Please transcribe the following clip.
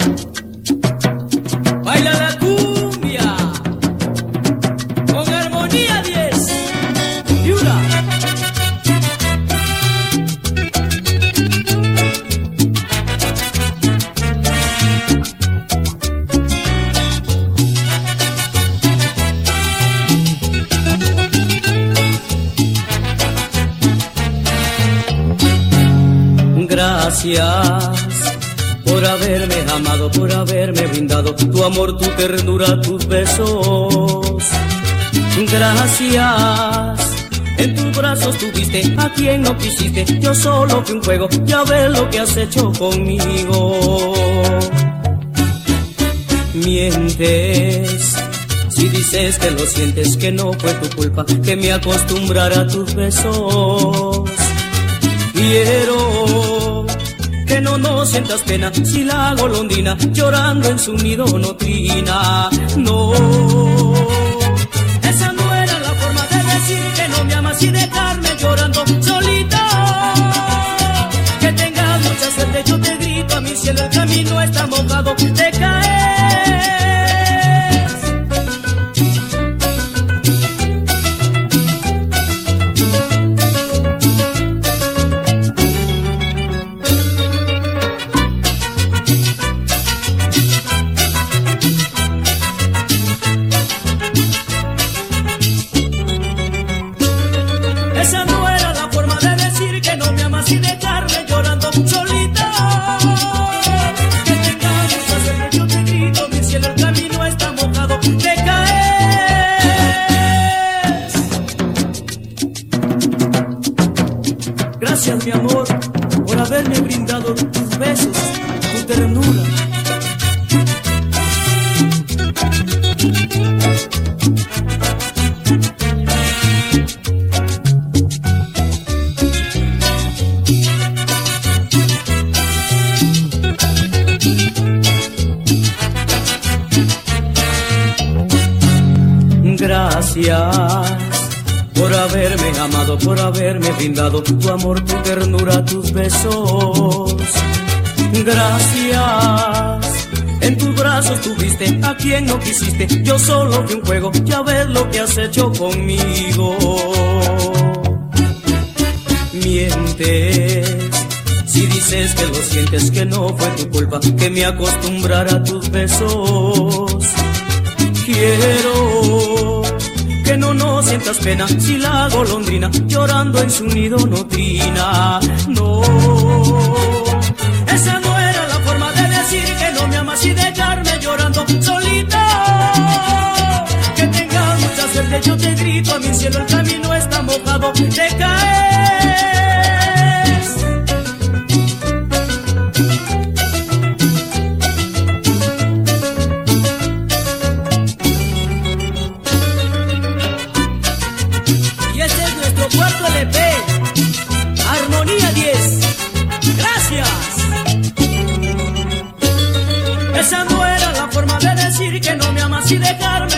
Baila la cumbia con Armonía 10 y una. Gracias por haberme amado, por haberme brindado tu amor, tu ternura, tus besos. Gracias, en tus brazos tuviste a quien no quisiste. Yo solo fui un juego, ya ves lo que has hecho conmigo. Mientes si dices que lo sientes, que no fue tu culpa que me acostumbrara a tus besos. Quiero que no sientas pena si la golondrina llorando en su nido no trina. No, esa no era la forma de decir que no me amas y dejarme llorando solito. Que tengas mucha suerte, yo te grito a mi cielo, el camino está mojado, te caes. Esa no era la forma de decir que no me amas y dejarme llorando solita. Que tengas mucha suerte, yo te grito, mi cielo, el camino está mojado, te caes. Gracias, mi amor, por haberme brindado tus besos, tu ternura. Gracias por haberme amado, por haberme brindado tu amor, tu ternura, tus besos. Gracias, en tus brazos tuviste a quien no quisiste. Yo solo fui un juego, ya ves lo que has hecho conmigo. Mientes si dices que lo sientes, que no fue tu culpa que me acostumbrara a tus besos. Quiero que no sientas pena si la golondrina llorando en su nido no trina. No, esa no era la forma de decir que no me amas y dejarme llorando solita. Que tengas mucha suerte, yo te grito a mi cielo, el camino está mojado, te caes. Cuarto LP, Armonía 10, gracias. Esa no era la forma de decir que no me amas y dejarme